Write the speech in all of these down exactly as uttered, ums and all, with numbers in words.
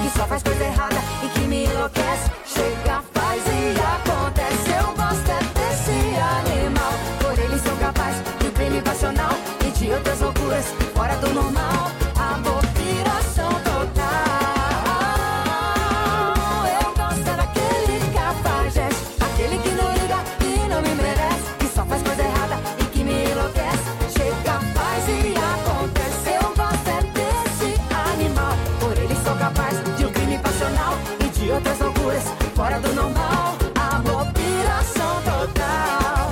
que só faz coisa errada e que me enlouquece. Chega, faz e acontece. Eu gosto é desse animal. Por ele sou capaz de crime passional e de outras loucuras fora do normal. Amor, piração total. Eu gosto é daquele cafajeste, aquele que não liga e não me merece, que só faz coisa errada e que me enlouquece. Chega, faz e acontece. Eu gosto é desse animal. Por ele sou capaz de um crime passional e de outras loucuras fora do normal. Amor, piração total.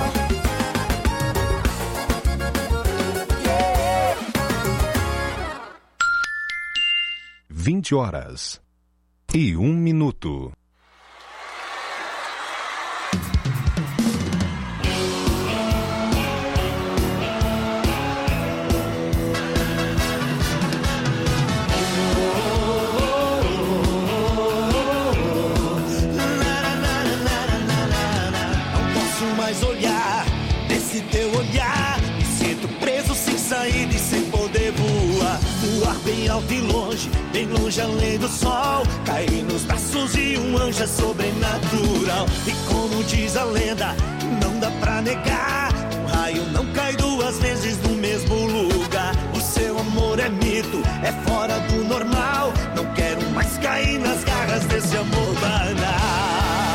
Yeah. vinte horas e um minuto. Mais olhar nesse teu olhar, me sinto preso sem saída e sem poder voar. Voar bem alto e longe, bem longe além do sol, cair nos braços de um anjo é sobrenatural. E como diz a lenda, não dá pra negar, um raio não cai duas vezes no mesmo lugar. O seu amor é mito, é fora do normal, não quero mais cair nas garras desse amor banal.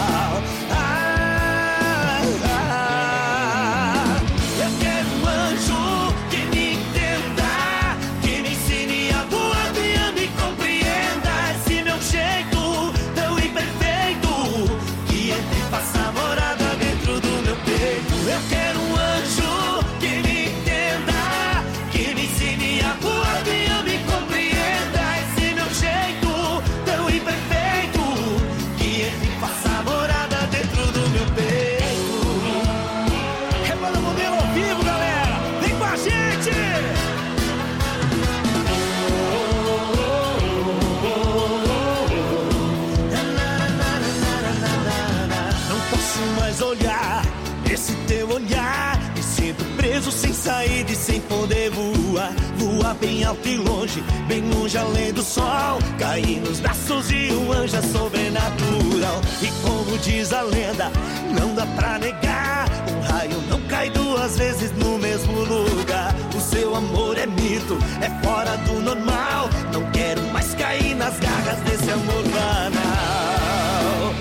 Olhar, esse teu olhar, me sinto preso sem saída e sem poder voar. Voar bem alto e longe, bem longe além do sol, cair nos braços de um anjo é sobrenatural. E como diz a lenda, não dá pra negar, um raio não cai duas vezes no mesmo lugar. O seu amor é mito, é fora do normal, não quero mais cair nas garras desse amor banal.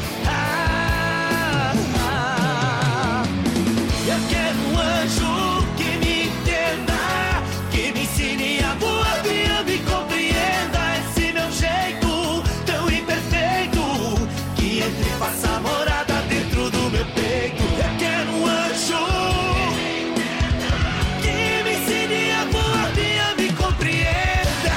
Eu quero um anjo que me entenda, que me ensine a voar, que me compreenda esse meu jeito tão imperfeito, que entre e faça morada dentro do meu peito. Eu quero um anjo que me ensine a voar, que me compreenda,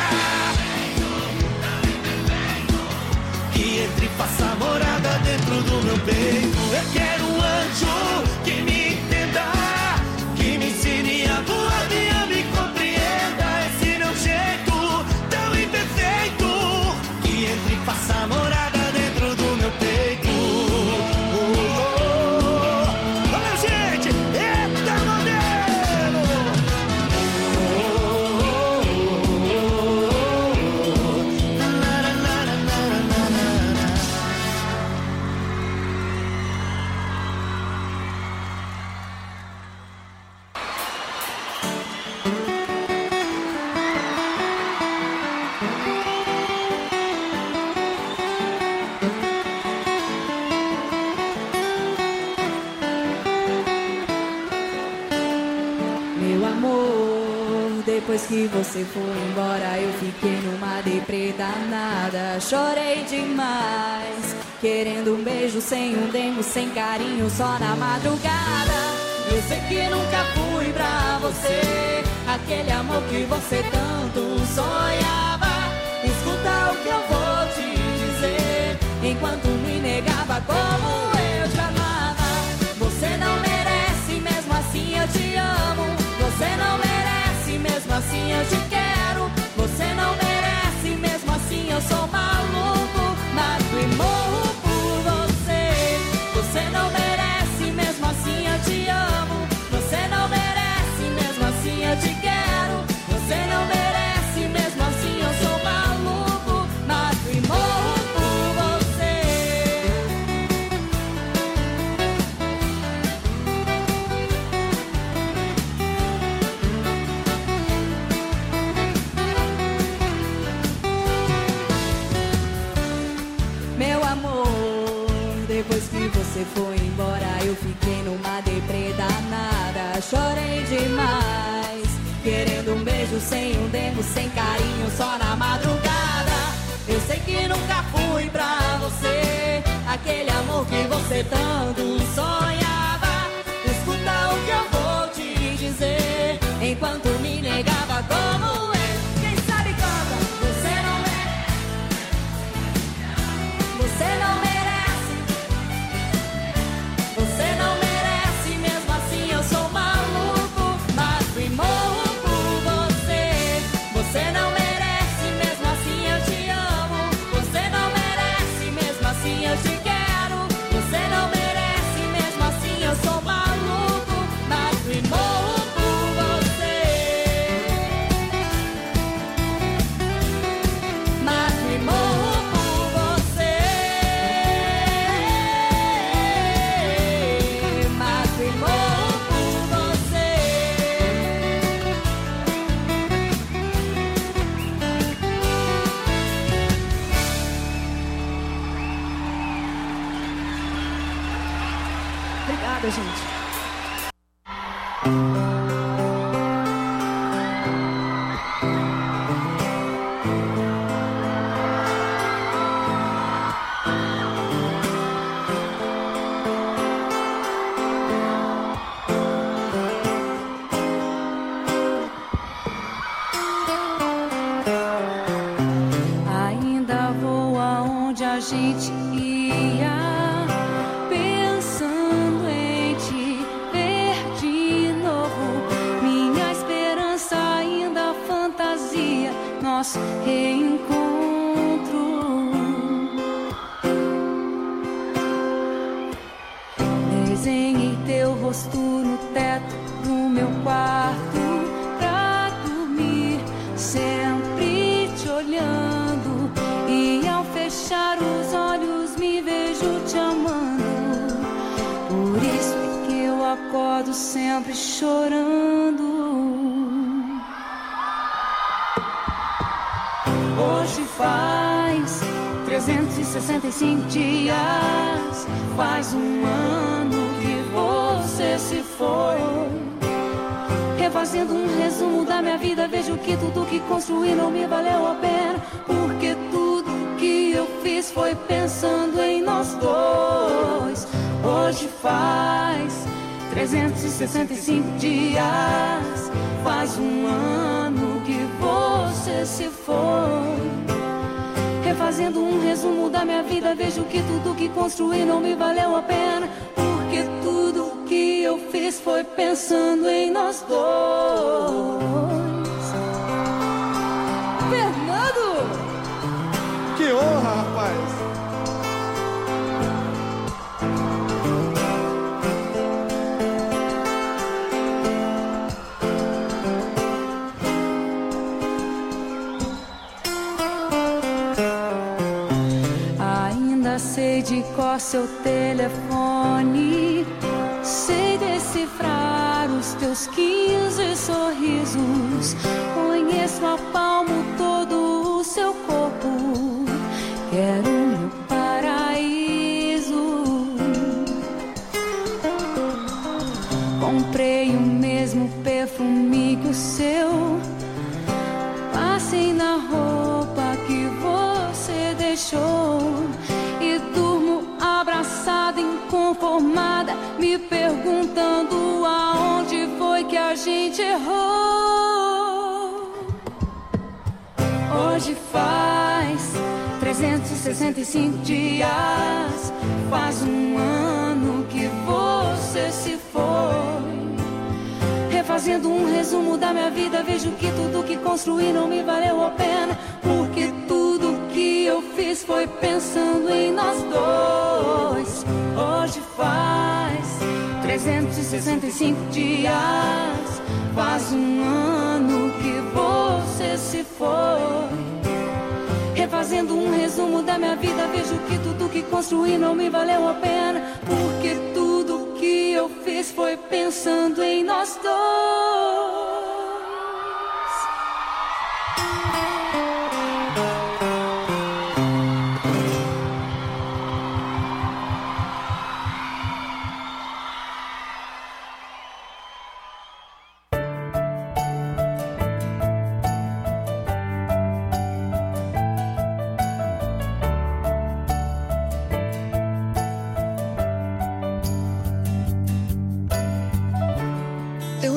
que entre e faça morada dentro do meu peito. Eu quero um anjo que me que me ensine a voar e a me compreenda esse meu jeito tão imperfeito, que entre e faça morada dentro do meu peito. Oh, oh, oh. Olha, gente, eita modelo! Oh, oh, oh, oh. Na, na, na, na, na, na, na. Depois que você foi embora, eu fiquei numa deprê danada. Chorei demais, querendo um beijo sem um dengo, sem carinho, só na madrugada. Eu sei que nunca fui pra você aquele amor que você tanto sonhava. Escuta o que eu vou te dizer, enquanto me negava como eu te amava. Você não merece, mesmo assim eu te amo. Você não merece, mesmo assim eu te quero. Você não merece, mesmo assim eu sou maluco, mato e morro por você. Você não merece, mesmo assim eu te amo. Você não merece, mesmo assim eu te quero. Você não merece, mesmo assim eu sou maluco, mato e morro você foi embora, eu fiquei numa deprê danada. Chorei demais, querendo um beijo sem um dengo, sem carinho, só na madrugada. Eu sei que nunca fui pra você aquele amor que você tanto sonhava. Escuta o que eu vou te dizer, enquanto me negava como é. Quem sabe canta. Você não merece, você não merece, você não merece, mesmo assim eu sou maluco, mas fui morro por você. Você não merece, mesmo assim eu te amo. Você não merece, mesmo assim eu te quero. Você não merece, mesmo assim eu sou maluco, mas fui morro por você. Mas fui morro por você. Mas fui morro por você. Obrigada, gente. Ainda vou aonde a gente ia, pensando em te ver de novo. Minha esperança ainda fantasia nosso reencontro. Desenhei teu rosto no teto do meu quarto pra dormir, sempre te olhando, e ao fechar os olhos me vejo te amando. Por isso é que eu acordo sempre chorando. Hoje faz trezentos e sessenta e cinco dias, faz um ano que você se foi. Refazendo um resumo da minha vida, vejo que tudo que construí não me valeu a pena, porque tudo que eu fiz foi pensando em nós dois. Hoje faz trezentos e sessenta e cinco dias, faz um ano que você se foi. Refazendo um resumo da minha vida, vejo que tudo que construí não me valeu a pena, porque tudo que eu fiz foi pensando em nós dois. Fernando! Que honra, rapaz! Ainda sei de cor seu telefone, sei decifrar os teus quinze sorrisos, conheço a palmo todo o seu corpo, quero meu paraíso. Comprei o mesmo perfume que o seu, passei na roupa que você deixou, e durmo abraçada, inconformada, me perguntando aonde foi que a gente errou. Hoje faz trezentos e sessenta e cinco dias, faz um ano que você se foi. Refazendo um resumo da minha vida, vejo que tudo que construí não me valeu a pena, porque tudo que eu fiz foi pensando em nós dois. Hoje faz trezentos e sessenta e cinco dias, faz um ano que você se foi. Refazendo um resumo da minha vida, vejo que tudo que construí não me valeu a pena, porque tudo que eu fiz foi pensando em nós dois.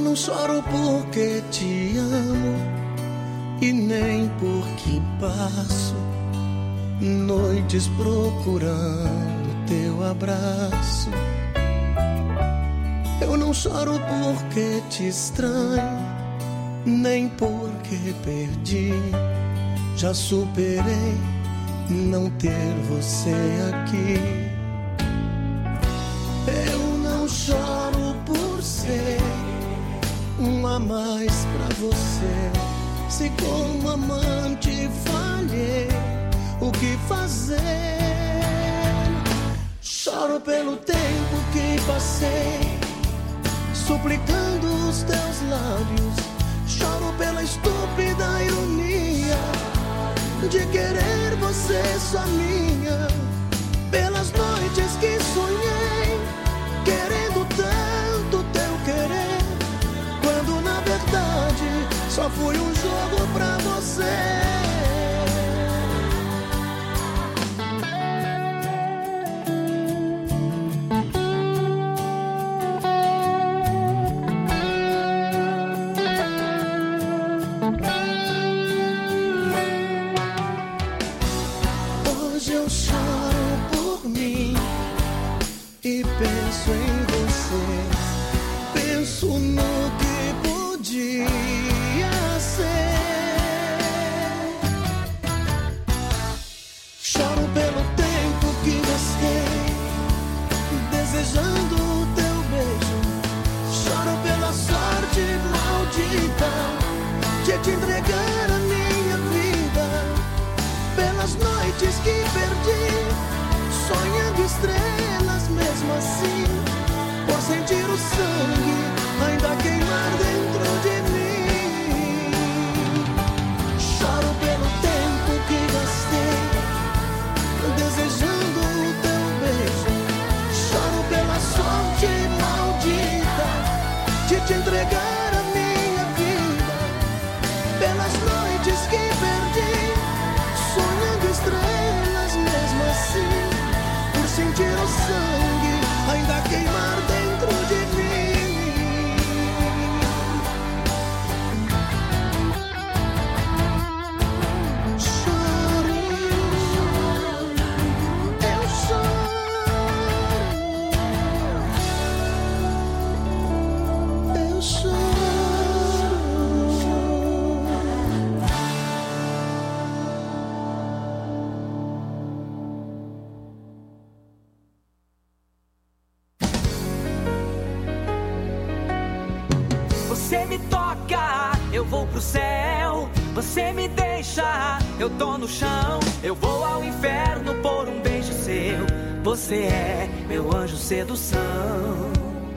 não choro porque te amo e nem porque passo noites procurando teu abraço. Eu não choro porque te estranho, nem porque perdi. Já superei não ter você aqui. Eu não choro por ser um a mais pra você. Se como amante falhei, o que fazer? Choro pelo tempo que passei suplicando os teus lábios. Choro pela estúpida ironia de querer você só minha. Pelas noites que sonhei querendo tanto teu querer, quando na verdade só fui um jogo pra você. Hoje eu choro por mim e penso em você. Penso no que podia ser. Choro pelo tempo que gastei desejando o teu beijo. Choro pela sorte maldita de te entregar a minha vida. Pelas noites que perdi sonhando estrelas mesmo assim, por sentir o sangue ainda queimar dentro de mim. Choro pelo tempo que gastei desejando o teu beijo. Choro pela sorte maldita de te entregar a minha vida. Pelas noites que perdi sonhando estrelas mesmo assim, por sentir o sangue ainda queimar dentro de mim. Choro, eu choro, eu choro. Você me toca, eu vou pro céu. Você me deixa, eu tô no chão. Eu vou ao inferno por um beijo seu. Você é meu anjo sedução.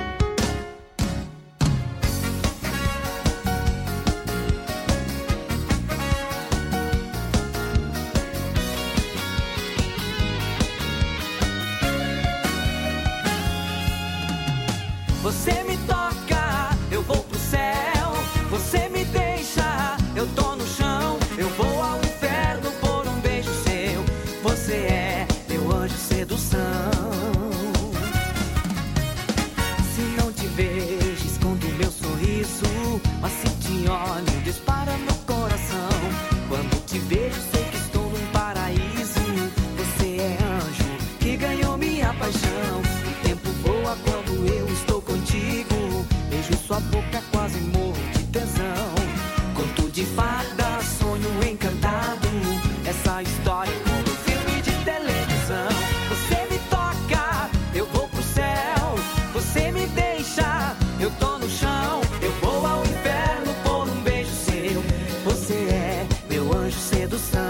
Você me toca, eu vou pro céu. Você me deixa, eu tô no chão. Eu vou ao inferno por um beijo seu. Você é meu anjo sedução. Se não te vejo, escondo meu sorriso, mas se te olho, dispara no coração. Quando te vejo, sei que estou num paraíso. Você é anjo que ganhou minha paixão. O tempo voa quando eu estou contigo. Beijo sua boca, quase morro de tesão. Conto de fada, sonho encantado. Essa história é como um filme de televisão. Você me toca, eu vou pro céu. Você me deixa, eu tô no chão. Eu vou ao inferno por um beijo seu. Você é meu anjo sedução.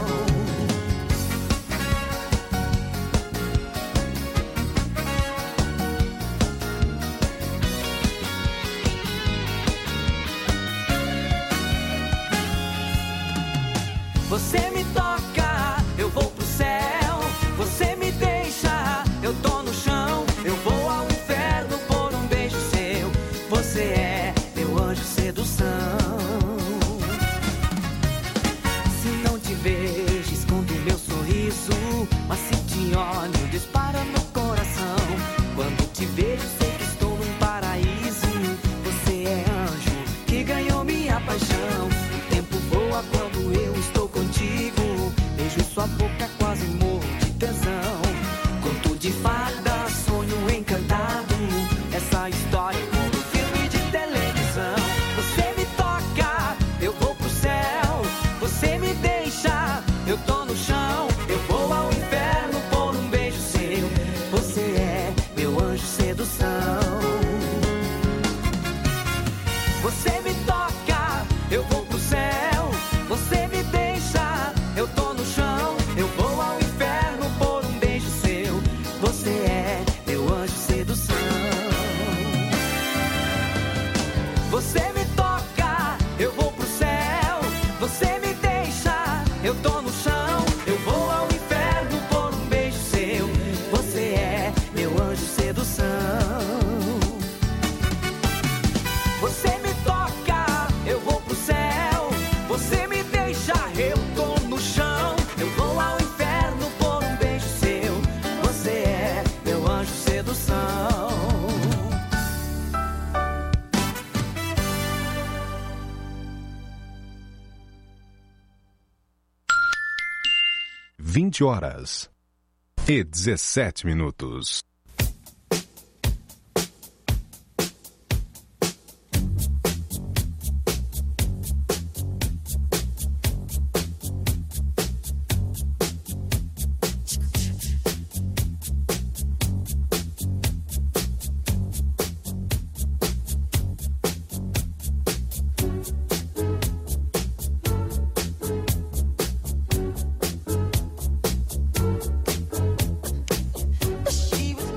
Você me toca, eu vou pro céu. Você me deixa, eu tô no chão. Eu vou ao inferno por um beijo seu. Você é meu anjo sedução. Se não te vejo, escondo meu sorriso, mas se te olho, dispara no coração. Quando te vejo, sei que estou num paraíso. Você é vinte horas e dezessete minutos. She was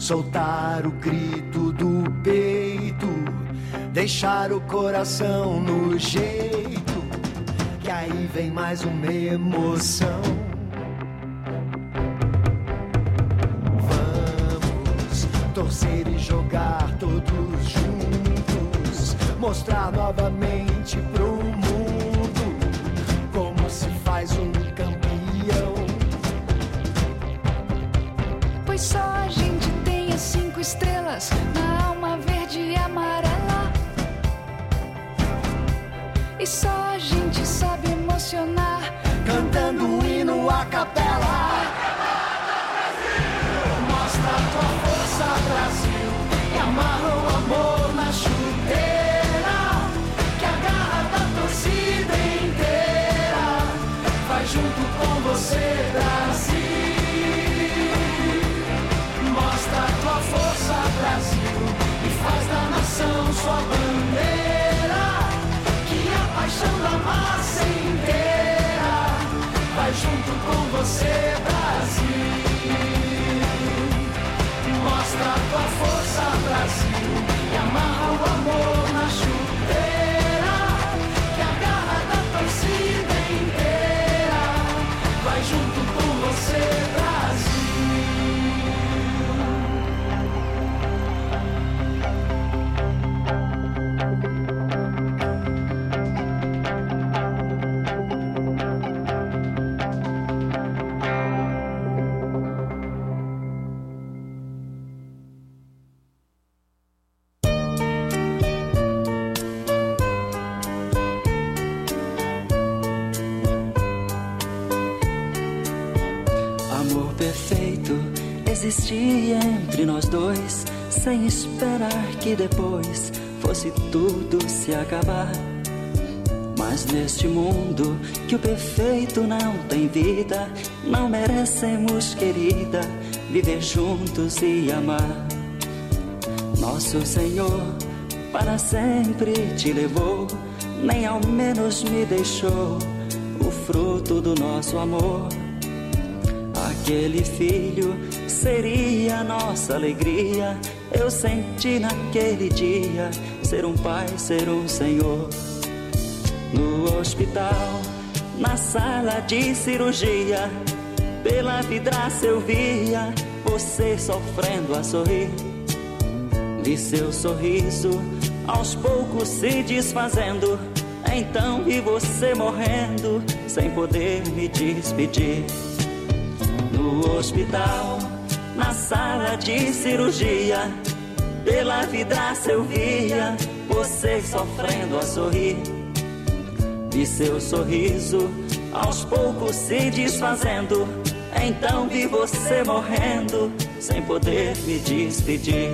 soltar o grito do peito, deixar o coração no jeito, que aí vem mais uma emoção. Vamos torcer e jogar todos juntos, mostrar novamente pro mundo como se faz um campeão. Pois só a gente tem as cinco estrelas na alma verde e amarela, e só a gente sabe emocionar cantando um hino a capela. Mostra a tua força, Brasil, e amarra o amor na chuteira, que a garra da torcida inteira vai junto com você, Brasil. Mostra a tua força, Brasil, e faz da nação sua bandeira, que a paixão da massa inteira vai junto com você, Brasil. Mostra a tua força, Brasil, e amarra o amor na chuteira, que a garra da torcida inteira vai junto com você, Brasil. Existia entre nós dois, sem esperar que depois fosse tudo se acabar. Mas neste mundo que o perfeito não tem vida, não merecemos, querida, viver juntos e amar. Nosso Senhor para sempre te levou, nem ao menos me deixou o fruto do nosso amor. Aquele filho seria nossa alegria, eu senti naquele dia ser um pai, ser um senhor. No hospital, na sala de cirurgia, pela vidraça eu via você sofrendo a sorrir. Vi seu sorriso aos poucos se desfazendo, então vi você morrendo sem poder me despedir. No hospital, na sala de cirurgia, pela vidraça eu via você sofrendo a sorrir. Vi seu sorriso aos poucos se desfazendo, então vi você morrendo sem poder me despedir.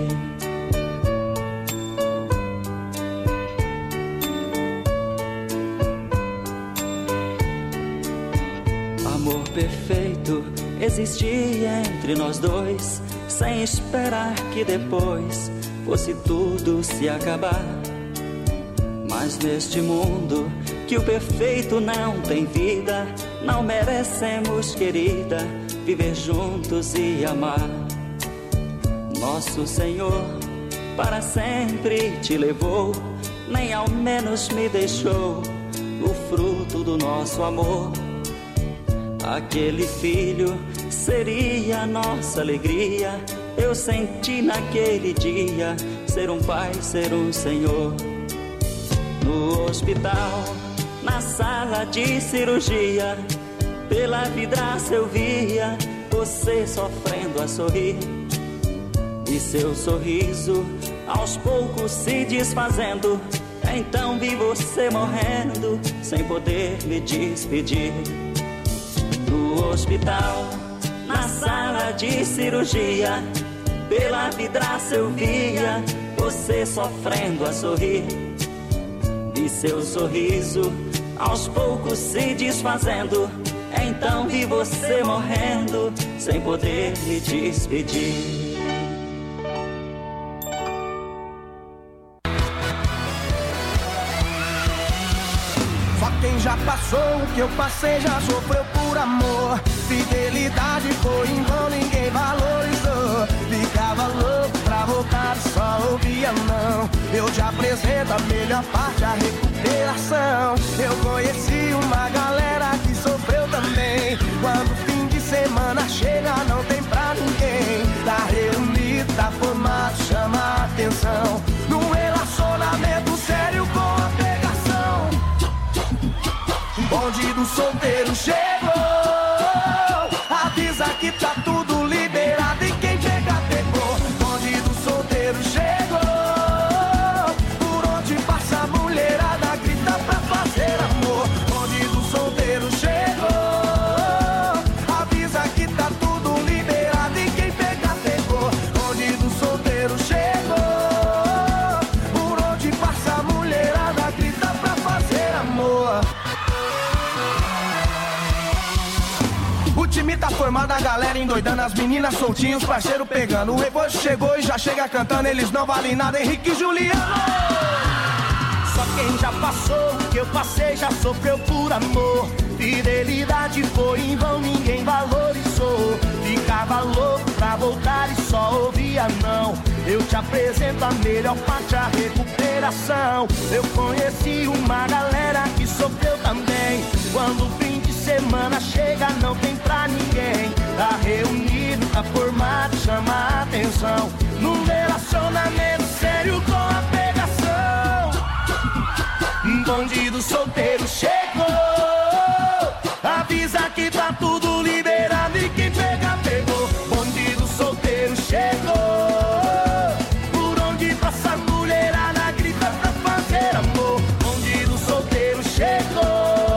Amor perfeito existia entre nós dois, sem esperar que depois fosse tudo se acabar. Mas neste mundo que o perfeito não tem vida, não merecemos, querida, viver juntos e amar. Nosso Senhor para sempre te levou, nem ao menos me deixou o fruto do nosso amor. Aquele filho seria nossa alegria, eu senti naquele dia ser um pai, ser um senhor. No hospital, na sala de cirurgia, pela vidraça eu via você sofrendo a sorrir. E seu sorriso aos poucos se desfazendo, então vi você morrendo sem poder me despedir. No hospital, na sala de cirurgia, pela vidraça eu via você sofrendo a sorrir. Vi seu sorriso aos poucos se desfazendo, então vi você morrendo sem poder me despedir. Quem já passou o que eu passei já sofreu por amor. Fidelidade foi em vão, ninguém valorizou. Ficava louco apresento a melhor parte, a recuperação. Eu conheci uma galera que sofreu também. Quando o fim de semana chega, não tem pra ninguém. Tá reunido, tá formado, chama a atenção. Num relacionamento sério com a pegação. O bonde do solteiro chegou. Avisa que tá tudo liberado e quem chega pegou. O bonde do solteiro chegou. Por onde passa a mulherada grita pra fazer amor. O bonde do solteiro chegou. Avisa que tá tudo liberado e quem pega pegou. O bonde do solteiro chegou. Por onde passa a mulherada grita pra fazer amor. O time tá formado, a galera endoidando, as meninas soltinhas, os parceiros pegando. O rebote chegou e já chega cantando, eles não valem nada, Henrique e Juliano. Só quem já passou o que eu passei já sofreu por amor. Fidelidade foi em vão, ninguém valorizou. Ficava louco pra voltar e só ouvia não. Eu te apresento a melhor parte, a recuperação. Eu conheci uma galera que sofreu também. Quando o fim de semana chega, não tem pra ninguém. Tá reunido, tá formado, chama a atenção. Num relacionamento sério com a pegação. Bandido solteiro chegou. Avisa que tá tudo liberado e quem pega, pegou. Bandido solteiro chegou. Por onde passa a mulherada grita pra fazer amor. Bandido solteiro chegou.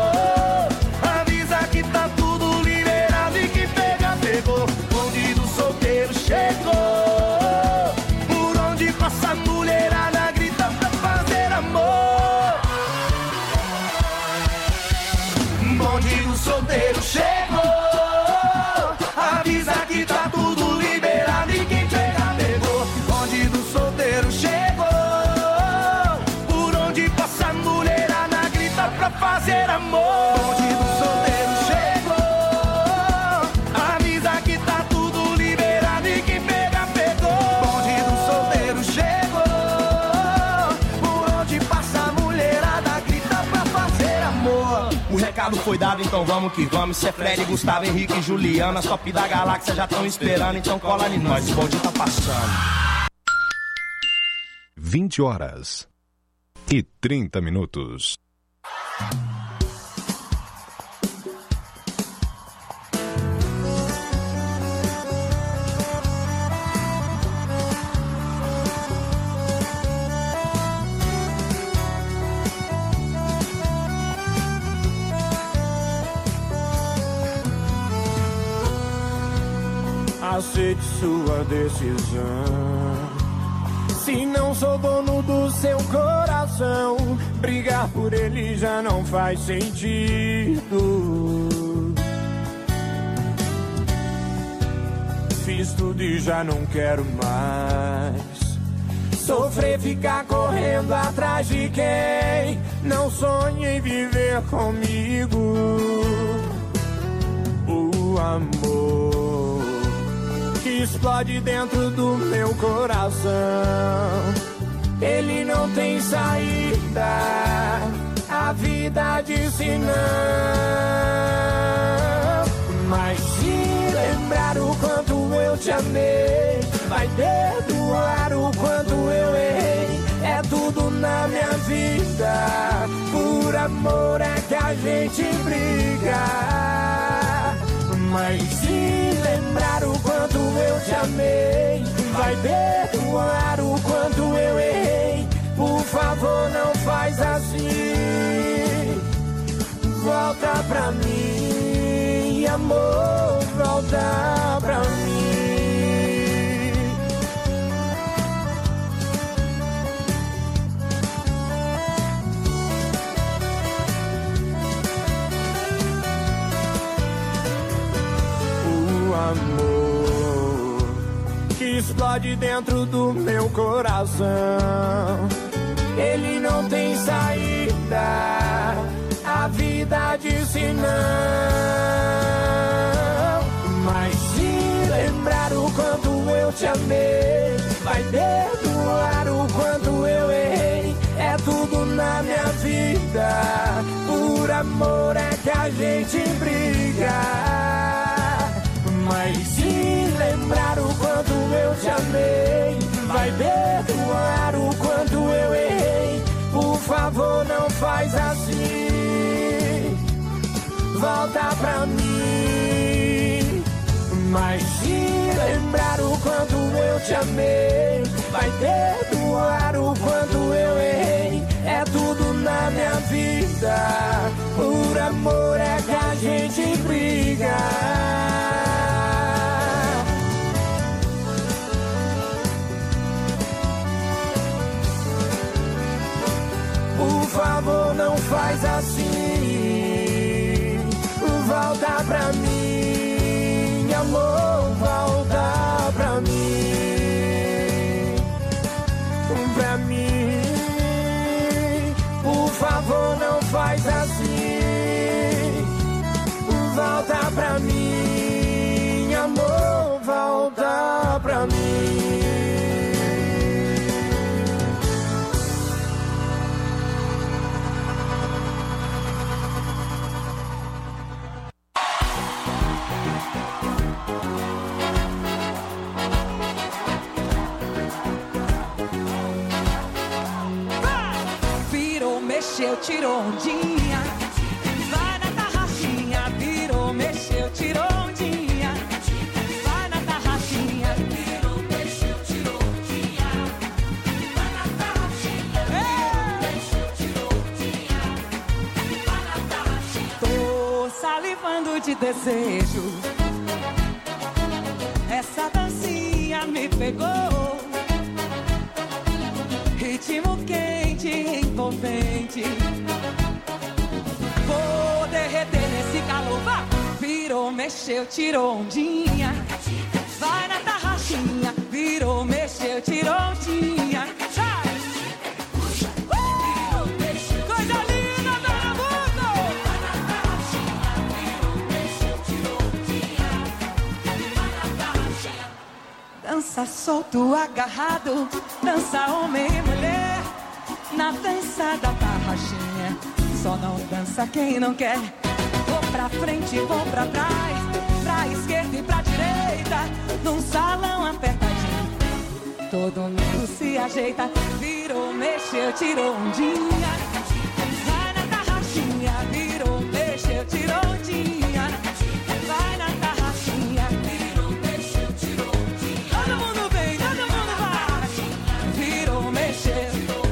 Avisa que tá tudo liberado e quem pega, pegou. Bandido solteiro chegou. Por onde passa a mulherada grita pra fazer amor. Bonde do solteiro chegou. Avisa que tá tudo liberado e quem pega pegou. Bonde do solteiro chegou. Por onde passa a mulherada grita pra fazer amor. Bonde do solteiro chegou. Avisa que tá tudo liberado e quem pega pegou. Bonde do solteiro chegou. Por onde passa a mulherada grita pra fazer amor. O recado foi dado, então vamos que vamos. Cê é Fred, Gustavo, Henrique e Juliana. As top da galáxia já estão esperando, então cola em nós, o bonde tá passando. vinte horas e trinta minutos. Aceite sua decisão. Se não sou dono do seu coração, brigar por ele já não faz sentido. Fiz tudo e já não quero mais sofrer, ficar correndo atrás de quem não sonha em viver comigo. O amor que explode dentro do meu coração, ele não tem saída, a vida disse não. Mas se lembrar o quanto eu te amei, vai perdoar o quanto eu errei. É tudo na minha vida, por amor é que a gente briga. Mas se lembrar o quanto eu te amei, vai perdoar o quanto eu errei. Por favor, não faz assim. Volta pra mim, amor, volta pra mim. Amor que explode dentro do meu coração, ele não tem saída, a vida disse não. Mas se lembrar o quanto eu te amei, vai perdoar o quanto eu errei. amor é que a gente briga. Mas se lembrar o quanto eu te amei, vai perdoar o quanto eu errei. Por favor, não faz assim, volta pra mim. Mas se lembrar o quanto eu te amei, vai perdoar o quanto eu errei. É tudo na minha vida, por amor é que a gente briga. Por favor, não faz assim, volta pra mim, amor, volta pra mim, pra mim. Por favor, não faz assim, volta pra mim, amor, volta pra mim. Mexeu, tirou ondinha, vai na tarraxinha. Virou, mexeu, tirou ondinha, vai na tarraxinha. Virou, mexeu, tirou ondinha, vai na tarraxinha. Virou, mexeu, tirou ondinha, vai na tarraxinha. Tô salivando de desejo, essa dancinha me pegou. Ritmo quente, envolvente, vou derreter nesse calor. Vá! Virou, mexeu, tirou ondinha, vai na tarraxinha. Virou, mexeu, tirou ondinha, sai! Uh! Coisa linda, Pernambuco! Vai na tarraxinha. Virou, mexeu, tirou ondinha, vai na tarraxinha. Dança solto, agarrado, dança homem e mulher, na dança da tarraxinha. Só não dança quem não quer. Vou pra frente, vou pra trás, pra esquerda e pra direita, num salão apertadinho. Todo mundo se ajeita. Virou, mexeu, tirou ondinha, vai na tarraxinha. Virou, mexeu, tirou ondinha, vai na tarraxinha. Virou, mexeu, tirou ondinha. Todo mundo vem, todo mundo vai. Virou, mexeu.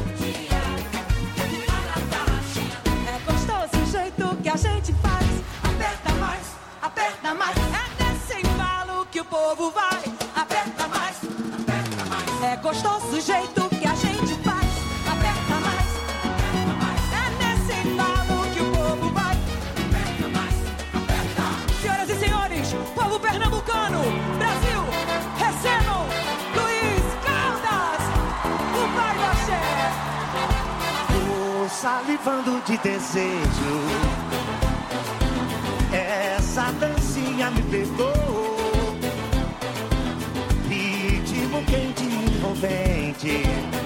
Que a gente faz, aperta mais, aperta mais. É nesse embalo que o povo vai, aperta mais, aperta mais. É gostoso o jeito que a gente faz, aperta mais, aperta mais. É nesse embalo que o povo vai, aperta mais, aperta. Senhoras e senhores, povo pernambucano, Brasil, recebam Luiz Caldas, o pai do axé. Tô salivando de desejo, essa dancinha me pegou. Ritmo quente e envolvente,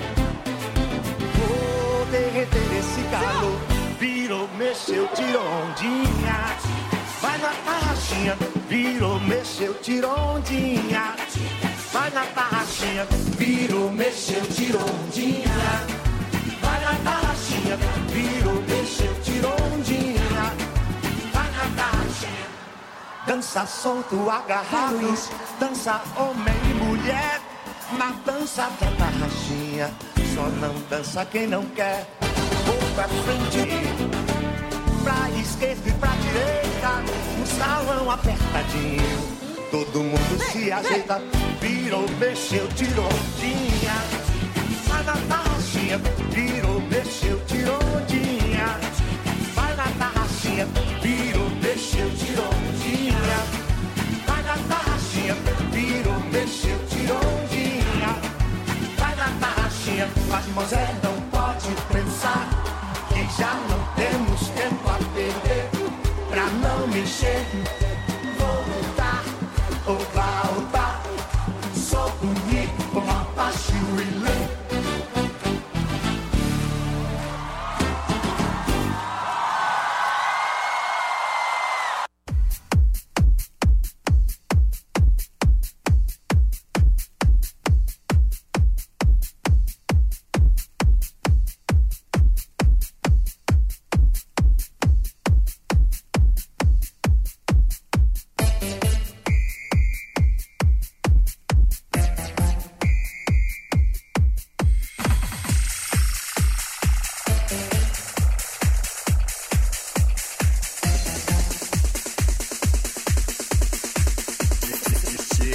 vou derreter esse calor. Virou, mexeu, tirou ondinha, vai na tarraxinha. Virou, mexeu, tirou ondinha, vai na tarraxinha. Virou, mexeu, tirou ondinha, vai na tarraxinha. Virou, mexeu, tirou ondinha, vai na tarraxinha. Dança solto, agarrado, dança homem e mulher, na dança da tarraxinha. Só não dança quem não quer. Vou pra frente, pra esquerda e pra direita, um salão apertadinho. Todo mundo se ajeita. Virou, mexeu, tirou ondinha, vai na tarraxinha. Virou, mexeu, tirou ondinha, vai na tarraxinha. Virou, mexeu, tirou ondinha, vai na tarraxinha. Virou, mexeu, tirou ondinha, vai na tarraxinha. Mademoiselle, não pode pensar que já não temos tempo a perder. Pra não mexer, vou lutar ou voltar. Sou bonito como Apache Willie.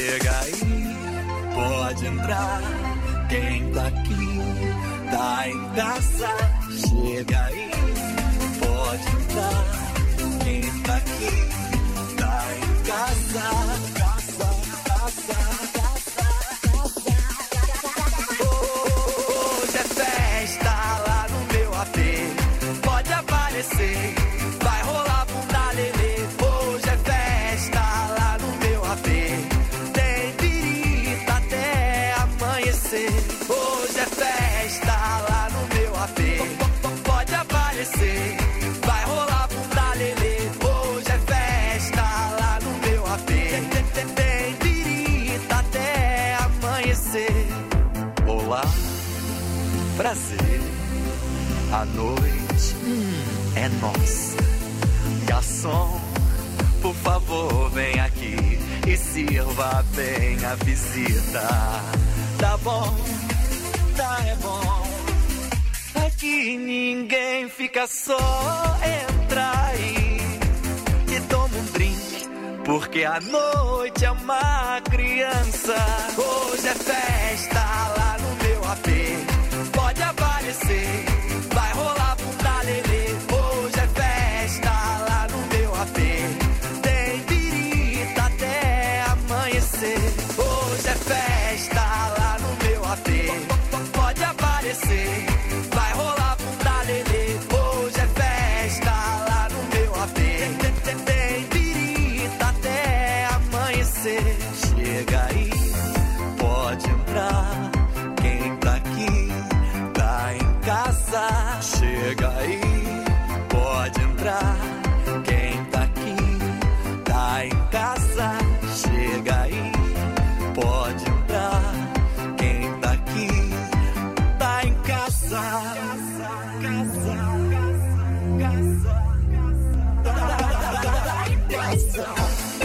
Chega aí, pode entrar. Quem tá aqui, tá em casa. Chega aí, pode entrar. Quem tá aqui, tá em casa. Casa, casa, casa, casa. Hoje é festa lá no meu A P. Pode aparecer, vai rolar bunda lelê. Hoje é festa lá no meu A P. Tem pirita até amanhecer. Hoje é festa lá no meu A P. Pode aparecer, vai rolar bunda lelê. Hoje é festa lá no meu A P. Tem pirita até amanhecer. Olá, prazer. A noite hum, é nossa. Garçom, por favor, vem aqui e sirva bem a visita. Tá bom, tá é bom. Aqui ninguém fica só. Entra aí e toma um drink, porque a noite é uma criança. Hoje é festa lá no meu A P. Pode aparecer, vai rolar bunda lelê. Hoje é festa lá no meu A P. Tem pirita até amanhecer. Hoje é festa lá no meu A P. Pode aparecer, vai rolar bunda lelê. Hoje é festa lá no meu A P. Tem pirita até amanhecer. Chega aí, pode entrar. Quem tá aqui, tá em casa. Chega aí, pode entrar. Quem tá aqui, tá em casa. Chega aí, pode entrar. Quem tá aqui, tá em casa. Casa, casa, casa, tá em casa.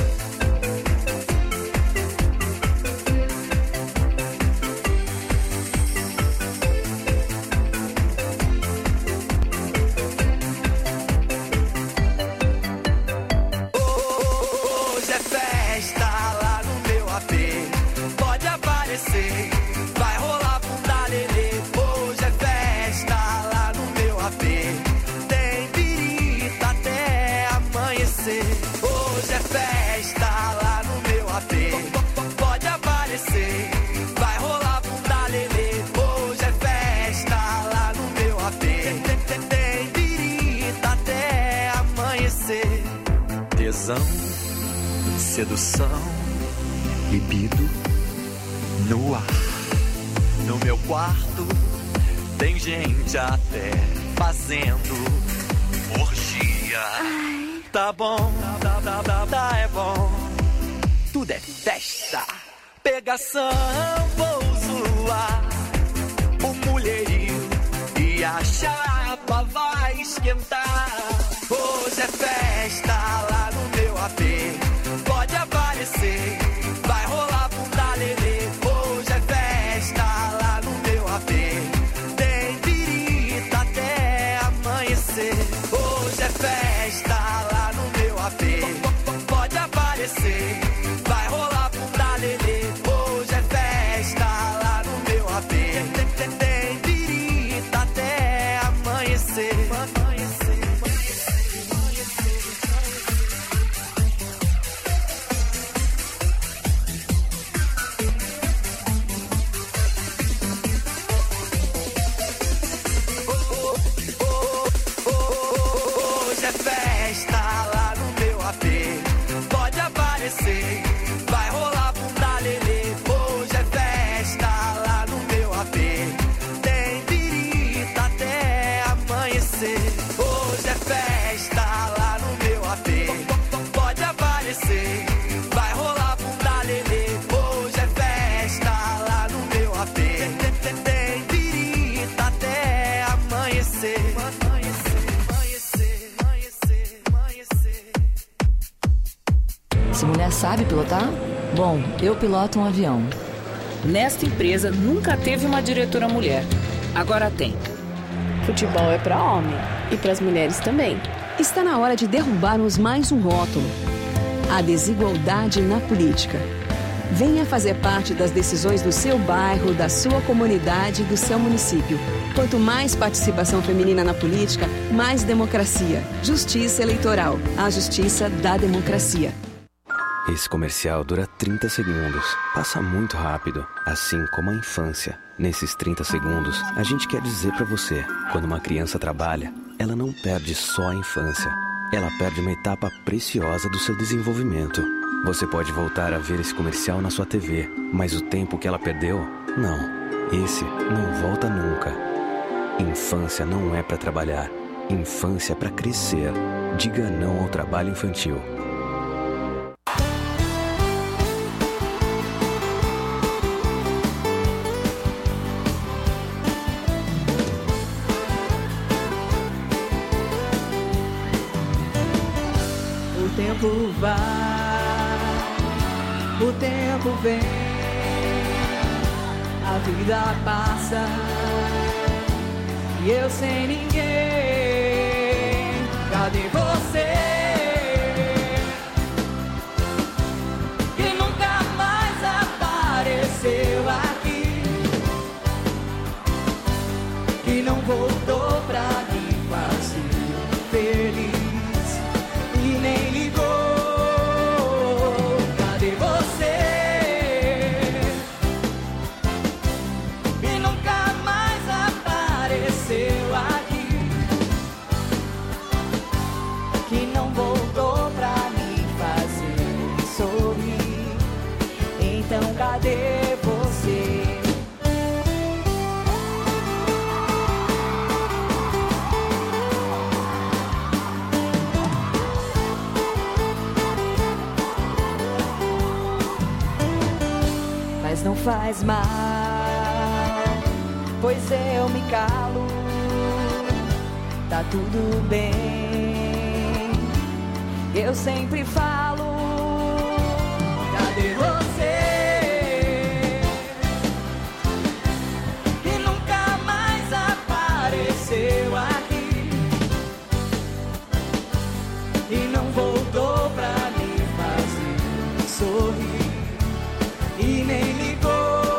Hoje é festa lá no meu A P. Pode aparecer, vai rolar bunda lelê. Hoje é festa lá no meu A P. Tem pirita até amanhecer. Hoje é festa lá no meu A P. Pode aparecer, vai rolar bunda lelê. Hoje é festa lá no meu A P. Tem pirita até amanhecer. Tesão, sedução, libido no ar. No meu quarto tem gente até fazendo orgia. Tá bom, tá, tá, tá, tá, é bom. Tudo é festa, pegação, vou zoar o mulherio e a chapa vai esquentar. Hoje é festa lá no meu A P. Pode aparecer, vai rolar bunda lelê. Hoje é festa lá no meu A P. Tem pirita até amanhecer. Hoje é festa lá no meu A P. Pode aparecer, vai rolar bunda lelê. Hoje é festa lá no meu A P. Tem pirita até amanhecer. Hoje é festa lá no meu A P. Pode aparecer, vai rolar bunda lelê. Hoje é festa lá no meu A P. Tem pirita até amanhecer. Hoje é festa lá no meu A P. Pode aparecer, vai rolar bunda lelê. Hoje é festa lá no meu A P. Tem pirita até amanhecer. Se mulher sabe pilotar? Bom, eu piloto um avião. Nesta empresa nunca teve uma diretora mulher. Agora tem. Futebol é para homem e para as mulheres também. Está na hora de derrubarmos mais um rótulo: a desigualdade na política. Venha fazer parte das decisões do seu bairro, da sua comunidade e do seu município. Quanto mais participação feminina na política, mais democracia. Justiça Eleitoral. A justiça da democracia. Esse comercial dura trinta segundos. Passa muito rápido, assim como a infância. Nesses trinta segundos, a gente quer dizer pra você, quando uma criança trabalha, ela não perde só a infância. Ela perde uma etapa preciosa do seu desenvolvimento. Você pode voltar a ver esse comercial na sua T V, mas o tempo que ela perdeu, não. Esse não volta nunca. Infância não é pra trabalhar. Infância é pra crescer. Diga não ao trabalho infantil. O tempo vai, o tempo vem, a vida passa e eu sem ninguém. Cadê você? Que nunca mais apareceu aqui, que não voltou pra me fazer feliz. E nem ligou. Cadê você? E nunca mais apareceu aqui, que não voltou pra me fazer sorrir. Então cadê você? Mas não faz mal, pois eu me calo. Tá tudo bem, eu sempre falo. Cadê você? Que nunca mais apareceu aqui, e não voltou pra me fazer sorrir. E nem ligou.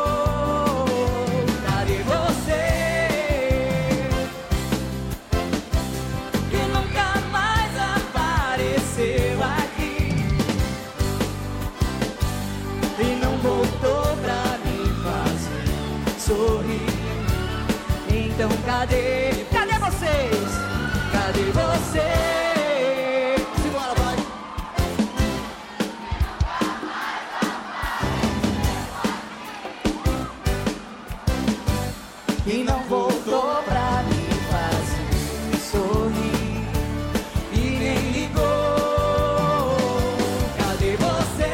Cadê você? Que nunca mais apareceu aqui, e não voltou pra me fazer sorrir. Então cadê? Cadê vocês? Cadê você? Simbora, vai! E não voltou pra me fazer sorrir, e nem ligou. Cadê você?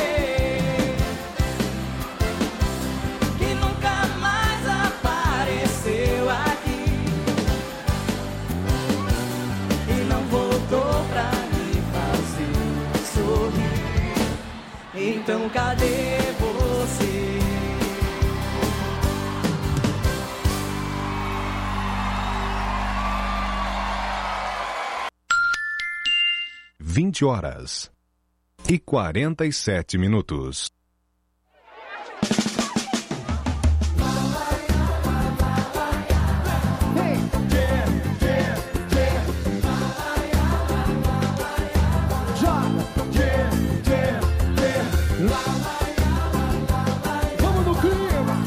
Que nunca mais apareceu aqui, e não voltou pra me fazer sorrir. Então cadê você? vinte horas e quarenta e sete minutos. Vamos no clima.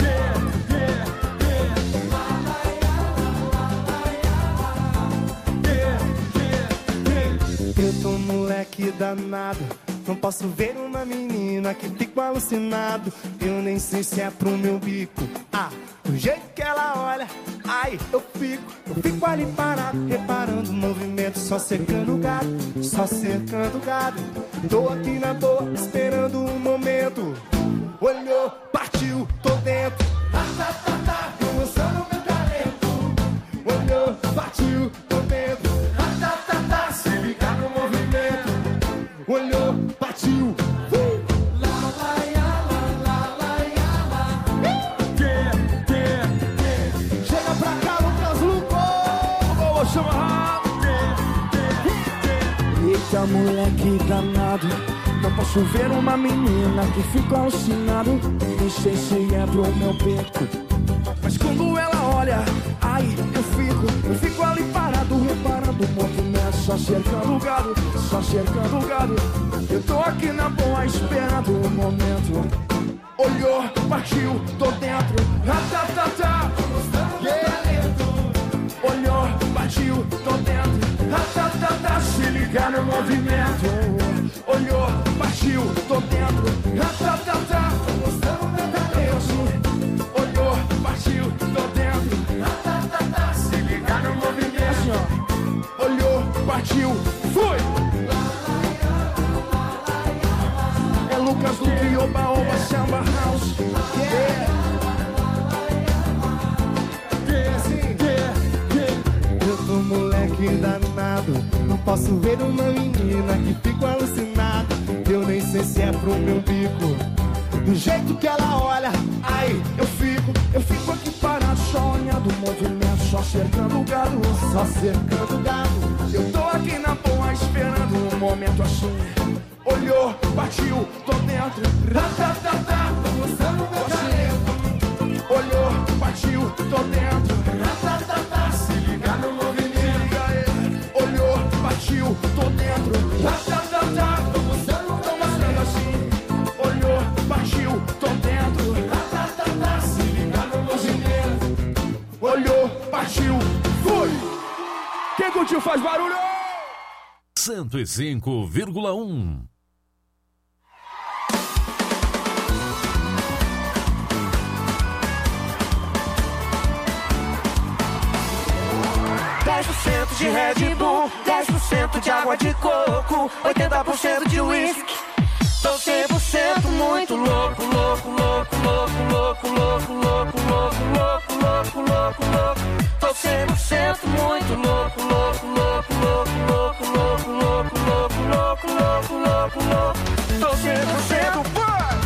Eu tô moleque danado, não posso ver uma menina que fico alucinado. Eu nem sei se é pro meu bico. Ah, do jeito que ela olha, ai, eu fico, eu fico ali parado, reparando o movimento, só cercando o gado, só cercando o gado. Tô aqui na dor, esperando um momento. Olhou, partiu, tô dentro. Tá, tá, tá, tá, tô mostrando meu talento. Olhou, partiu, tô dentro. Tá, tá, tá, tá, se ligar no movimento. Olhou, partiu. Uh! Lá, lá, ia, lá, lá, lá, ia, lá. Yeah, yeah, yeah. Chega pra cá, Lucas Luco. Vou chamar. Yeah, yeah, yeah. Eita, moleque danado, Não posso ver uma menina que fica alucinado. Não sei se é pro meu beco, mas quando ela olha, ai, eu fico, eu fico ali parado, reparando o movimento, só cercando o gado, só cercando o gado. Eu tô aqui na boa esperando o momento. Olhou, partiu, tô dentro, ratatata, yeah. Olhou, partiu, tô dentro, ratatata, se ligar no movimento. Olhou, partiu, tô dentro, ratatata, gostando meu talento. Olhou, partiu, tô dentro, ratatata, se ligar no movimento. Olhou, partiu, fui! É Lucas Luque, Oba Oba, Samba House. Yeah. Eu tô moleque danado, não posso ver uma menina que fico alucinado. Eu nem sei se é pro meu bico. Do jeito que ela olha, ai, eu fico, eu fico aqui parado, só olhando o movimento, só cercando o gado, só cercando o gado. Eu tô aqui na boa esperando um momento assim. Olhou, partiu, tô dentro, ratatata, tô gostando meu talento. Olhou, partiu, tô dentro, ratatata, se ligar no movimento. Olhou, partiu, tô dentro, ratatata, tô gostando, tô gostando assim. Olhou, partiu, tô dentro, ratatata, se ligar no movimento. Olhou, partiu, fui! Quem curtiu faz barulho! cento e cinco vírgula um. dez por cento de Red Bull, dez por cento de água de coco, oitenta por cento de whisky. Tô cem por cento muito louco, louco, louco, louco, louco, louco, louco, louco, louco, louco, louco, louco. Tô cem por cento muito louco, louco, louco, louco, louco, louco, louco, louco, louco, louco, louco, louco. Tô cem por cento paz.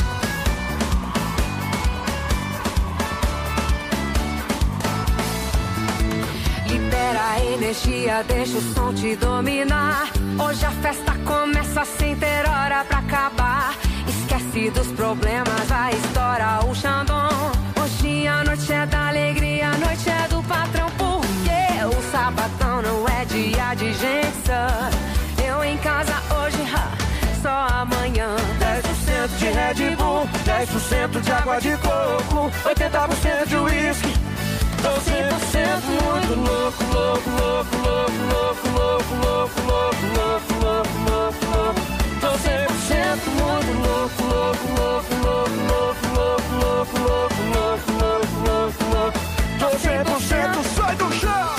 Libera a energia, deixa o som te dominar. Hoje a festa começa sem ter hora pra acabar. Esquece dos problemas, vai estourar o Xandão. Hoje a noite é da alegria, a noite é do patrão. Porque o sabadão não é dia de gente sã. Eu em casa hoje, ha, só amanhã. dez por cento de Red Bull, dez por cento de água de coco, oitenta por cento de whisky. Tô cem por cento muito louco, louco, louco, louco, louco, louco, louco, louco, louco, louco, louco, louco. Tô cem por cento muito louco, louco, louco, louco, louco, louco, louco, louco, louco, louco, louco, louco. Tô cem por cento, sai do chão!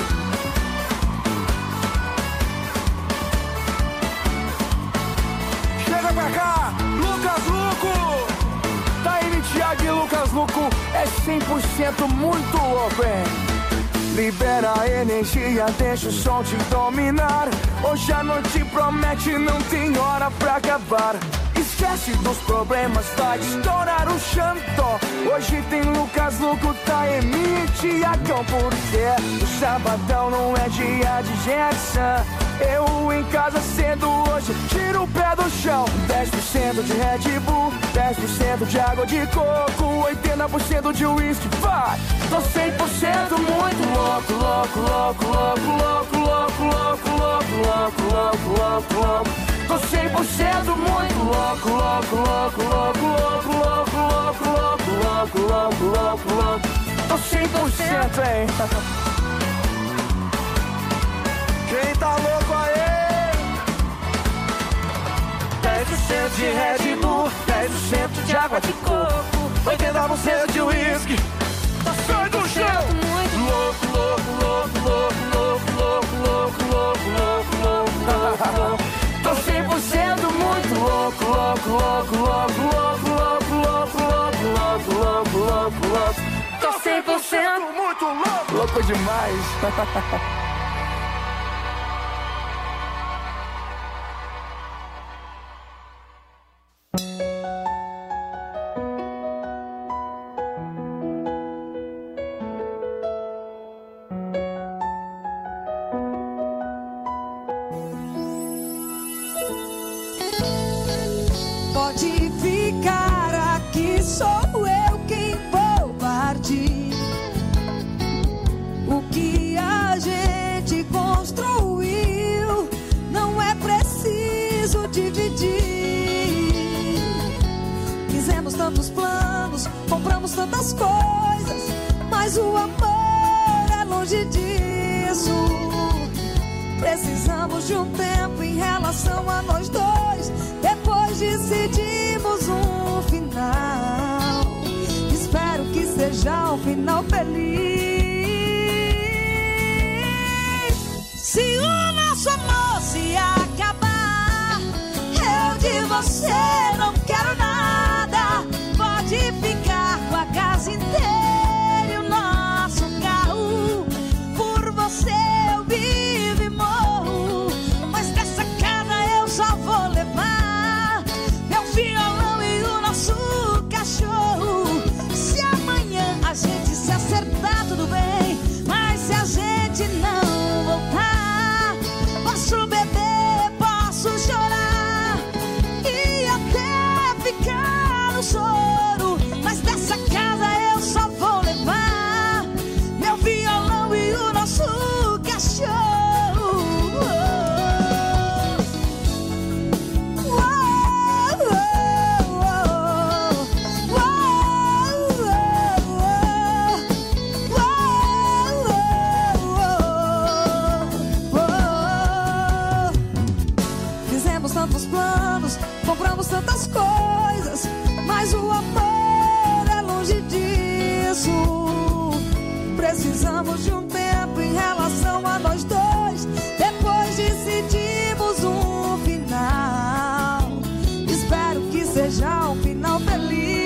Chega pra cá, Lucas Luco! Taíne, Thiago e Lucas Luco é cem por cento muito louco, hein? Libera a energia, deixa o som te dominar. Hoje a noite promete, não tem hora pra acabar. Esquece dos problemas, vai estourar o Xandó. Hoje tem Lucas Luco, Taíne e Thiagão. Porque o sabadão não é dia de Gerson. Eu em casa cedo hoje, tiro o pé do chão. dez por cento de Red Bull, dez por cento de água de coco, oitenta por cento de whisky, vai! Tô cem por cento muito louco, louco, louco, louco, louco, louco, louco, louco, louco, louco, louco, louco. Tô cem por cento muito louco, louco, louco, louco, louco, louco, louco, louco, louco, louco, louco, louco. Tô cem por cento, hein? Quem tá louco aí? dez por cento de Red Bull, dez por cento de água de coco, oitenta por cento de whisky. Sai do chão! Louco, louco, louco, louco, louco, louco, louco, louco, louco, louco, louco. Tô cem por cento muito louco, louco, louco, louco, louco, louco, louco, louco, louco, louco, louco, louco. Tô cem por cento muito louco. Louco demais. tantas coisas, mas o amor é longe disso. Precisamos de um tempo em relação a nós dois. Depois decidimos um final. Espero que seja um final feliz. Se o nosso amor se acabar, eu de você não quero nada. Pode ficar com a casa inteira e o nosso carro. Por você eu vivo e morro, mas dessa casa eu só vou levar meu violão e o nosso cachorro. Se amanhã a gente se acertar, tudo bem, mas se a gente não voltar, posso beber, posso chorar e até ficar no choro, mas dessa casa eu só vou levar meu violão e o nosso cachorro. Fizemos tantos planos, compramos tantas coisas, mas o amor é longe disso. Precisamos de um tempo em relação a nós dois. Depois decidimos um final. Espero que seja um final feliz.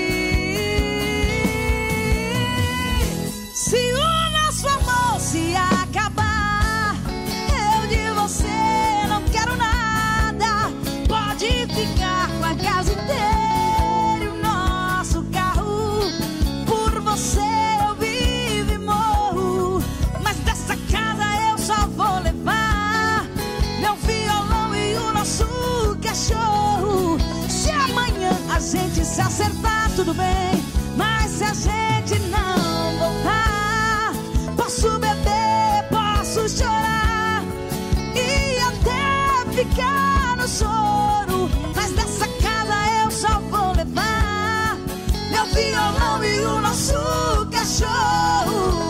Se o nosso amor se acabar, eu de você não quero nada. Pode ficar com a casa inteira e o nosso carro. Por você eu vivo e morro, mas dessa casa eu só vou levar meu violão e o nosso cachorro. Se amanhã a gente se acertar, tudo bem, mas se a gente não voltar, posso beber, posso chorar e até ficar no choro, mas dessa casa eu só vou levar meu violão e o nosso cachorro.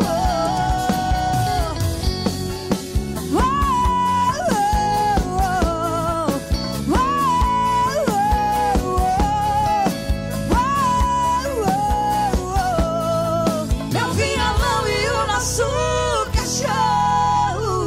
Meu violão e o nosso cachorro.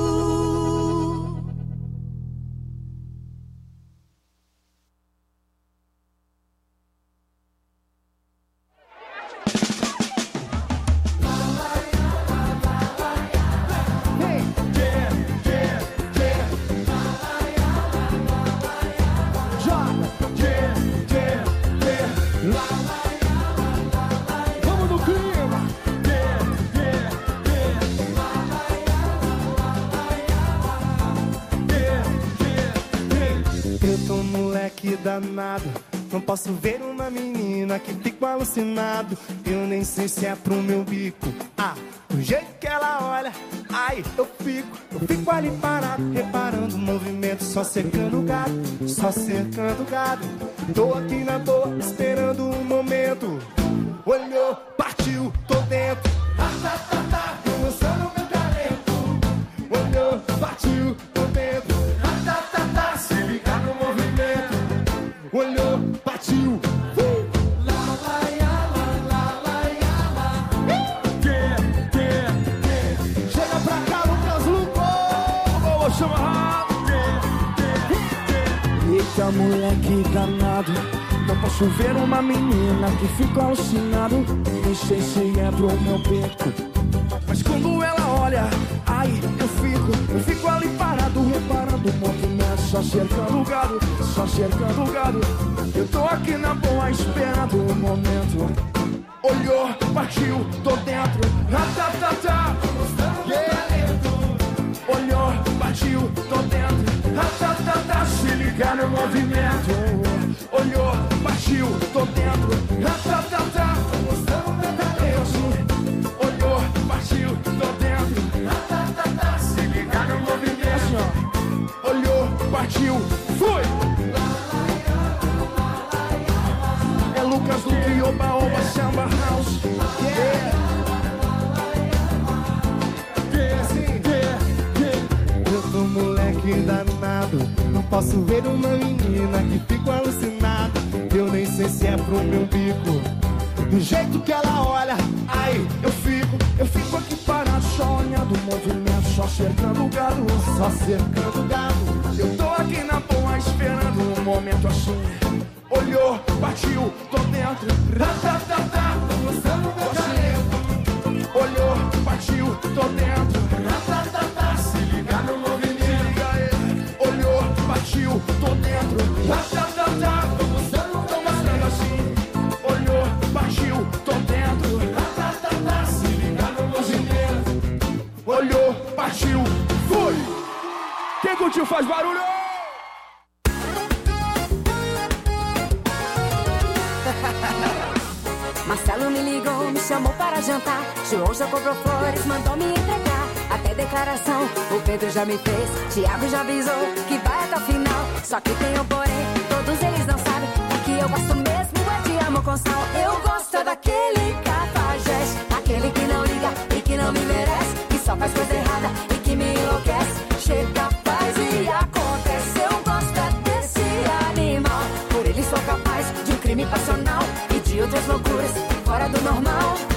Vamos no clima. Eu tô moleque danado, não posso ver uma menina que fico alucinado. Eu nem sei se é pro meu bico. Ah, do jeito que ela olha, ai, eu fico, eu fico ali parado, reparando o movimento, só cercando o gado, só cercando o gado. Tô aqui na boa, esperando um momento. Olhou, partiu, tô dentro. Tá, tá, tá, tá, tô lançando meu talento. Olhou, partiu, tô dentro. Tá, tá, tá, tá, se liga no movimento. Olhou, partiu. Uh! Chega pra cá, Lucas Luco. Vou chamar. Eita, moleque danado, não posso ver uma menina que fico alucinado. Nem sei se é pro meu beco, mas quando ela olha, ai, eu fico, eu fico ali parado, reparando o movimento, só cercando o gado, só cercando o gado. Eu tô aqui na boa, esperando o momento. Olhou, partiu, tô dentro. Ratatatá, yeah. Olhou, partiu, tô dentro. Ratatatá, se liga no movimento. Olhou, partiu, tô dentro. Ratatatá, olhou, partiu, tô dentro. Ratatatá, se liga no movimento. Olhou, partiu, fui. É Lucas do Oba Oba Samba House. posso ver uma menina que fico alucinado. Eu nem sei se é pro meu bico. Do jeito que ela olha, ai, eu fico, eu fico aqui parado, só olhando o movimento, só cercando o gado, só cercando o gado. Eu tô aqui na boa esperando um momento assim. Olhou, partiu, tô dentro. Ratatatá, tô gostando meu talento. Olhou, partiu, tô dentro. Ratatatá, se ligar no movimento. Olhou, partiu, tô dentro. Ratatatá, tô gostando, tô gostando assim. Olhou, partiu, tô dentro. Ratatatá, se ligar no movimento. Olhou, partiu, fui. Quem curtiu faz barulho. Marcelo me ligou, me chamou para jantar. João já comprou flores, mandou me entregar. Até declaração, o Pedro já me fez. Tiago já avisou que vai até o final. Só que tem um porém, todos eles não sabem. O que eu gosto mesmo é de amor com sal. Eu gosto daquele cafajeste, aquele que não liga e que não me merece, que só faz coisa errada e que me enlouquece. Chega, faz e acontece. Eu gosto desse animal. Por ele sou capaz de um crime passional e de outras loucuras fora do normal.